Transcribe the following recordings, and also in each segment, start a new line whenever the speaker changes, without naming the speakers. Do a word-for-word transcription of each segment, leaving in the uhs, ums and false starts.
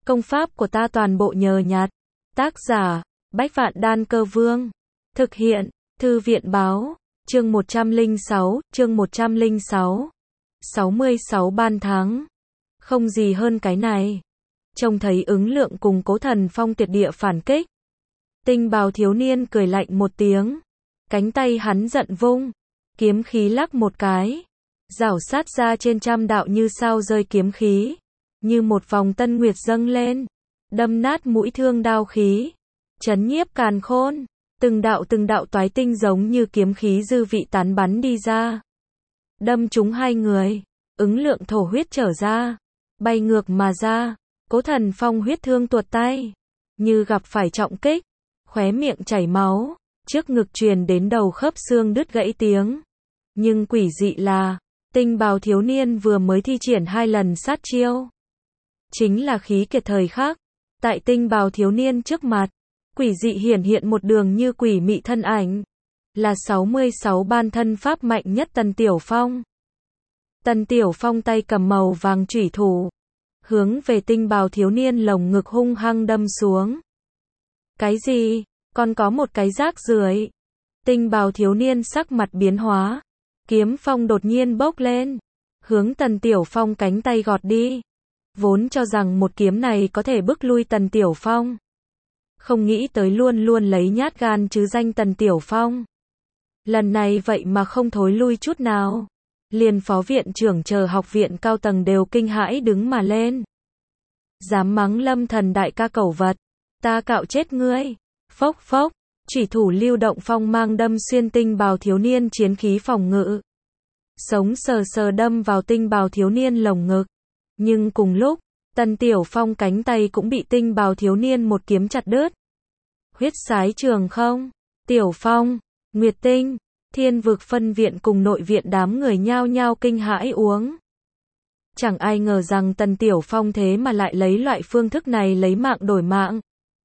Công pháp của ta toàn bộ nhờ nhặt. Tác giả, Bách Vạn Đan Cơ Vương. Thực hiện, Thư viện báo, chương một trăm lẻ sáu, chương một trăm lẻ sáu. sáu mươi sáu ban thắng. Không gì hơn cái này. Trông thấy ứng lượng cùng Cố Thần Phong tuyệt địa phản kích. Tinh bào thiếu niên cười lạnh một tiếng. Cánh tay hắn giận vung. Kiếm khí lắc một cái. Rảo sát ra trên trăm đạo như sao rơi kiếm khí. Như một vòng tân nguyệt dâng lên. Đâm nát mũi thương đao khí. Chấn nhiếp càn khôn. Từng đạo từng đạo toái tinh giống như kiếm khí dư vị tán bắn đi ra. Đâm trúng hai người. Ứng lượng thổ huyết trở ra. Bay ngược mà ra. Cố Thần Phong huyết thương tuột tay. Như gặp phải trọng kích. Khóe miệng chảy máu. Trước ngực truyền đến đầu khớp xương đứt gãy tiếng. Nhưng quỷ dị là, tinh bào thiếu niên vừa mới thi triển hai lần sát chiêu. Chính là khí kiệt thời khắc. Tại tinh bào thiếu niên trước mặt, quỷ dị hiển hiện một đường như quỷ mị thân ảnh. Là sáu mươi sáu ban thân pháp mạnh nhất Tần Tiểu Phong. Tần Tiểu Phong tay cầm màu vàng chủy thủ. Hướng về tinh bào thiếu niên lồng ngực hung hăng đâm xuống. Cái gì? Còn có một cái rác rưởi. Tinh bào thiếu niên sắc mặt biến hóa. Kiếm phong đột nhiên bốc lên. Hướng Tần Tiểu Phong cánh tay gọt đi. Vốn cho rằng một kiếm này có thể bức lui Tần Tiểu Phong. Không nghĩ tới luôn luôn lấy nhát gan chứ danh Tần Tiểu Phong. Lần này vậy mà không thối lui chút nào. Liền phó viện trưởng chờ học viện cao tầng đều kinh hãi đứng mà lên. Dám mắng Lâm Thần đại ca cẩu vật. Ta cạo chết ngươi. Phốc phốc. Chủy thủ lưu động phong mang đâm xuyên tinh bào thiếu niên chiến khí phòng ngự. Sống sờ sờ đâm vào tinh bào thiếu niên lồng ngực. Nhưng cùng lúc, Tần Tiểu Phong cánh tay cũng bị tinh bào thiếu niên một kiếm chặt đứt. Huyết sái trường không? Tiểu Phong, Nguyệt Tinh, Thiên Vực phân viện cùng nội viện đám người nhao nhao kinh hãi uống. Chẳng ai ngờ rằng Tần Tiểu Phong thế mà lại lấy loại phương thức này lấy mạng đổi mạng.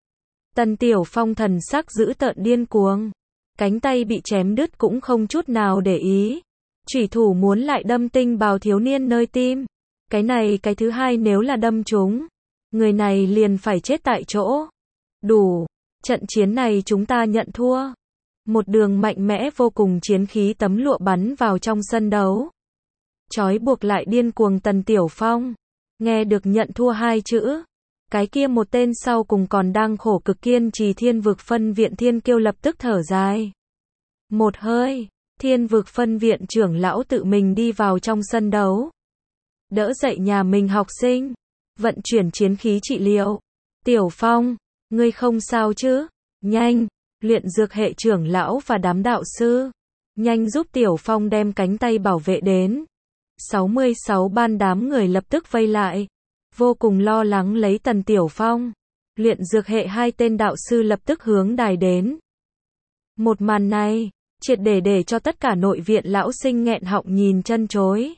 Tần Tiểu Phong thần sắc dữ tợn điên cuồng. Cánh tay bị chém đứt cũng không chút nào để ý. Chủy thủ muốn lại đâm tinh bào thiếu niên nơi tim. Cái này cái thứ hai nếu là đâm trúng. Người này liền phải chết tại chỗ. Đủ. Trận chiến này chúng ta nhận thua. Một đường mạnh mẽ vô cùng chiến khí tấm lụa bắn vào trong sân đấu. Trói buộc lại điên cuồng Tần Tiểu Phong. Nghe được nhận thua hai chữ. Cái kia một tên sau cùng còn đang khổ cực kiên trì Thiên Vực phân viện Thiên Kiêu lập tức thở dài. Một hơi, Thiên Vực phân viện trưởng lão tự mình đi vào trong sân đấu. Đỡ dậy nhà mình học sinh. Vận chuyển chiến khí trị liệu. Tiểu Phong, ngươi không sao chứ? Nhanh, luyện dược hệ trưởng lão và đám đạo sư. Nhanh giúp Tiểu Phong đem cánh tay bảo vệ đến. sáu mươi sáu ban đám người lập tức vây lại. Vô cùng lo lắng lấy Tần Tiểu Phong. Luyện dược hệ hai tên đạo sư lập tức hướng đài đến. Một màn này, triệt để để cho tất cả nội viện lão sinh nghẹn họng nhìn chân chối.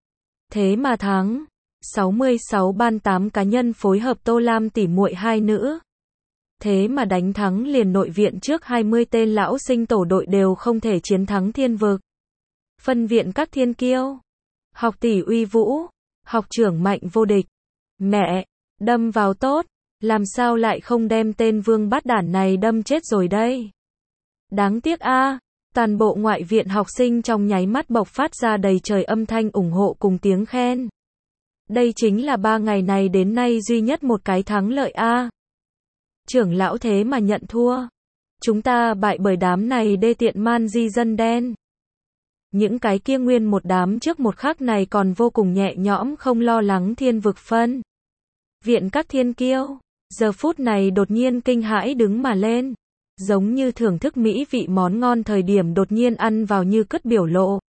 Thế mà thắng. sáu mươi sáu ban tám cá nhân phối hợp Tô Lam tỉ muội hai nữ. Thế mà đánh thắng liền nội viện trước hai mươi tên lão sinh tổ đội đều không thể chiến thắng Thiên Vực. Phân viện các thiên kiêu. Học tỷ uy vũ. Học trưởng mạnh vô địch. Mẹ, đâm vào tốt, làm sao lại không đem tên vương bát đản này đâm chết rồi đây? Đáng tiếc a, à, toàn bộ ngoại viện học sinh trong nháy mắt bộc phát ra đầy trời âm thanh ủng hộ cùng tiếng khen. Đây chính là ba ngày này đến nay duy nhất một cái thắng lợi a. À. Trưởng lão thế mà nhận thua. Chúng ta bại bởi đám này đê tiện man di dân đen. Những cái kia nguyên một đám trước một khắc này còn vô cùng nhẹ nhõm không lo lắng Thiên Vực phân viện các thiên kiêu. Giờ phút này đột nhiên kinh hãi đứng mà lên. Giống như thưởng thức mỹ vị món ngon thời điểm đột nhiên ăn vào như cất biểu lộ.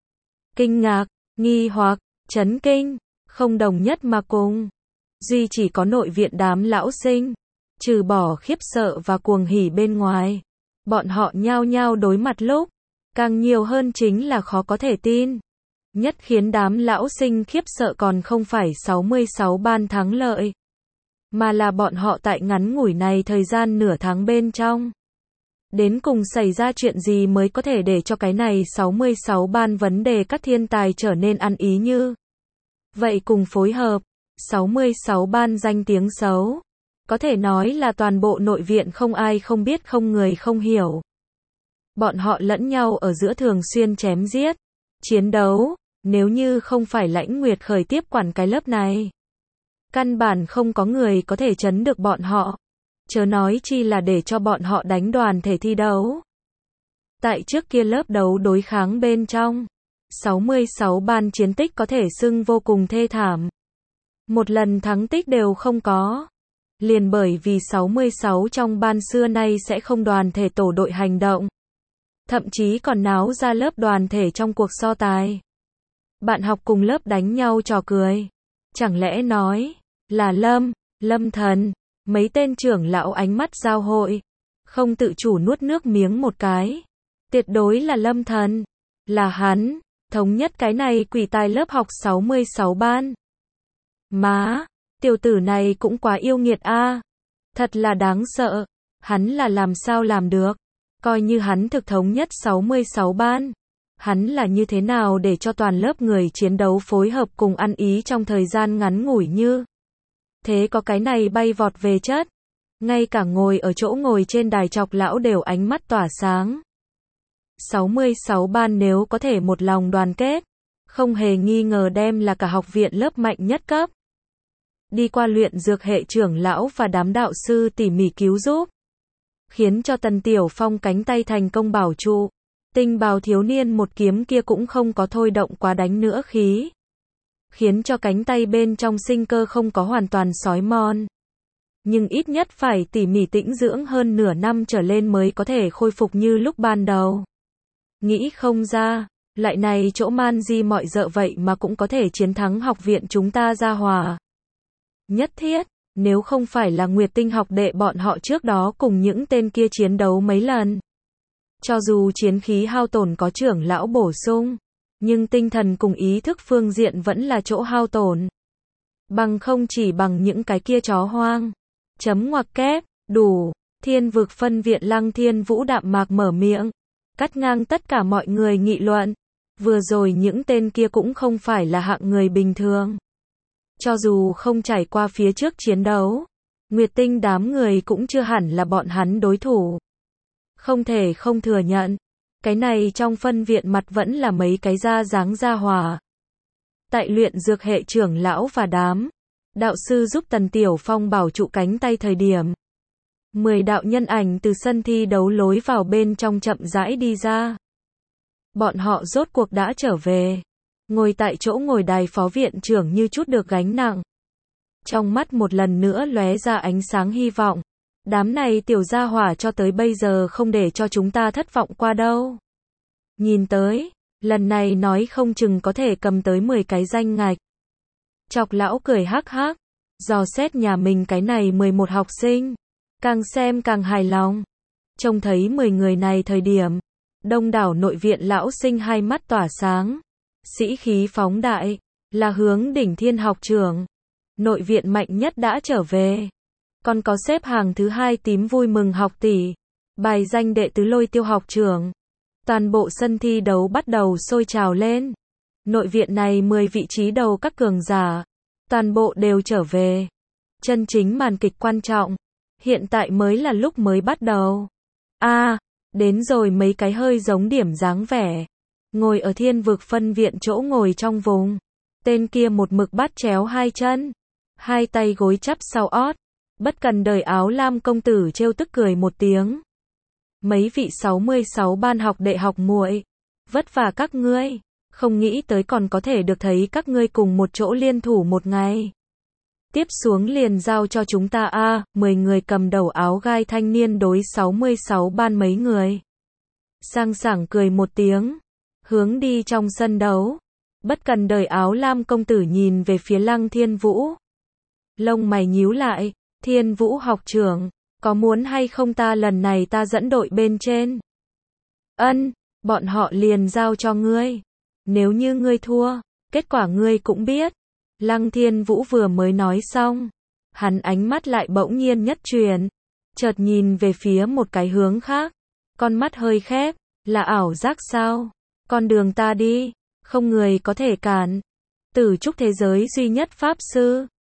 Kinh ngạc, nghi hoặc, chấn kinh, không đồng nhất mà cùng. Duy chỉ có nội viện đám lão sinh. Trừ bỏ khiếp sợ và cuồng hỉ bên ngoài. Bọn họ nhao nhao đối mặt lúc. Càng nhiều hơn chính là khó có thể tin. Nhất khiến đám lão sinh khiếp sợ còn không phải sáu mươi sáu ban thắng lợi. Mà là bọn họ tại ngắn ngủi này thời gian nửa tháng bên trong. Đến cùng xảy ra chuyện gì mới có thể để cho cái này sáu mươi sáu ban vấn đề các thiên tài trở nên ăn ý như. Vậy cùng phối hợp. sáu mươi sáu ban danh tiếng xấu. Có thể nói là toàn bộ nội viện không ai không biết không người không hiểu. Bọn họ lẫn nhau ở giữa thường xuyên chém giết, chiến đấu, nếu như không phải Lãnh Nguyệt Khởi tiếp quản cái lớp này. Căn bản không có người có thể trấn được bọn họ. Chớ nói chi là để cho bọn họ đánh đoàn thể thi đấu. Tại trước kia lớp đấu đối kháng bên trong, sáu mươi sáu ban chiến tích có thể xưng vô cùng thê thảm. Một lần thắng tích đều không có. Liền bởi vì sáu mươi sáu trong ban xưa nay sẽ không đoàn thể tổ đội hành động. Thậm chí còn náo ra lớp đoàn thể trong cuộc so tài. Bạn học cùng lớp đánh nhau trò cười. Chẳng lẽ nói là Lâm, Lâm Thần, mấy tên trưởng lão ánh mắt giao hội, không tự chủ nuốt nước miếng một cái. Tuyệt đối là Lâm Thần, là hắn, thống nhất cái này quỷ tài lớp học sáu mươi sáu ban. Má, tiểu tử này cũng quá yêu nghiệt a, thật là đáng sợ, hắn là làm sao làm được, coi như hắn thực thống nhất sáu mươi sáu ban. Hắn là như thế nào để cho toàn lớp người chiến đấu phối hợp cùng ăn ý trong thời gian ngắn ngủi như thế, có cái này bay vọt về chất. Ngay cả ngồi ở chỗ ngồi trên đài chọc lão đều ánh mắt tỏa sáng. sáu mươi sáu ban nếu có thể một lòng đoàn kết, không hề nghi ngờ đem là cả học viện lớp mạnh nhất cấp. Đi qua luyện dược hệ trưởng lão và đám đạo sư tỉ mỉ cứu giúp, khiến cho Tần Tiểu Phong cánh tay thành công bảo trụ. Tinh bào thiếu niên một kiếm kia cũng không có thôi động quá đánh nữa khí, khiến cho cánh tay bên trong sinh cơ không có hoàn toàn xói mòn. Nhưng ít nhất phải tỉ mỉ tĩnh dưỡng hơn nửa năm trở lên mới có thể khôi phục như lúc ban đầu. Nghĩ không ra, lại này chỗ man di mọi dợ vậy mà cũng có thể chiến thắng học viện chúng ta ra hòa. Nhất thiết, nếu không phải là Nguyệt Tinh học đệ bọn họ trước đó cùng những tên kia chiến đấu mấy lần. Cho dù chiến khí hao tổn có trưởng lão bổ sung, nhưng tinh thần cùng ý thức phương diện vẫn là chỗ hao tổn. Bằng không chỉ bằng những cái kia chó hoang. Chấm ngoặc kép, đủ, Thiên Vực phân viện Lăng Thiên Vũ đạm mạc mở miệng, cắt ngang tất cả mọi người nghị luận. Vừa rồi những tên kia cũng không phải là hạng người bình thường. Cho dù không trải qua phía trước chiến đấu, Nguyệt Tinh đám người cũng chưa hẳn là bọn hắn đối thủ. Không thể không thừa nhận, cái này trong phân viện mặt vẫn là mấy cái da dáng da hòa. Tại luyện dược hệ trưởng lão và đám đạo sư giúp Tần Tiểu Phong bảo trụ cánh tay thời điểm, mười đạo nhân ảnh từ sân thi đấu lối vào bên trong chậm rãi đi ra. Bọn họ rốt cuộc đã trở về, ngồi tại chỗ ngồi đài phó viện trưởng như chút được gánh nặng. Trong mắt một lần nữa lóe ra ánh sáng hy vọng. Đám này tiểu gia hỏa cho tới bây giờ không để cho chúng ta thất vọng qua đâu. Nhìn tới, lần này nói không chừng có thể cầm tới mười cái danh ngạch. Chọc lão cười hắc hắc, dò xét nhà mình cái này mười một học sinh, càng xem càng hài lòng. Trông thấy mười người này thời điểm, đông đảo nội viện lão sinh hai mắt tỏa sáng, sĩ khí phóng đại, là hướng đỉnh thiên học trưởng. Nội viện mạnh nhất đã trở về. Còn có xếp hàng thứ hai tím vui mừng học tỷ, bài danh đệ tứ Lôi Tiêu học trưởng. Toàn bộ sân thi đấu bắt đầu sôi trào lên. Nội viện này mười vị trí đầu các cường giả, toàn bộ đều trở về. Chân chính màn kịch quan trọng, hiện tại mới là lúc mới bắt đầu. A, à, đến rồi mấy cái hơi giống điểm dáng vẻ. Ngồi ở Thiên Vực phân viện chỗ ngồi trong vùng. Tên kia một mực bắt chéo hai chân, hai tay gối chắp sau ót. Bất cần đời áo lam công tử trêu tức cười một tiếng. Mấy vị sáu mươi sáu ban học đệ học muội, vất vả các ngươi, không nghĩ tới còn có thể được thấy các ngươi cùng một chỗ liên thủ một ngày. Tiếp xuống liền giao cho chúng ta a, à, mười người cầm đầu áo gai thanh niên đối sáu mươi sáu ban mấy người. Sang sảng cười một tiếng, hướng đi trong sân đấu. Bất cần đời áo lam công tử nhìn về phía Lăng Thiên Vũ. Lông mày nhíu lại. Thiên Vũ học trưởng, có muốn hay không ta lần này ta dẫn đội bên trên? Ân, bọn họ liền giao cho ngươi. Nếu như ngươi thua, kết quả ngươi cũng biết. Lăng Thiên Vũ vừa mới nói xong, hắn ánh mắt lại bỗng nhiên nhất chuyển, chợt nhìn về phía một cái hướng khác, con mắt hơi khép, là ảo giác sao? Con đường ta đi, không người có thể cản. Tử trúc thế giới duy nhất pháp sư,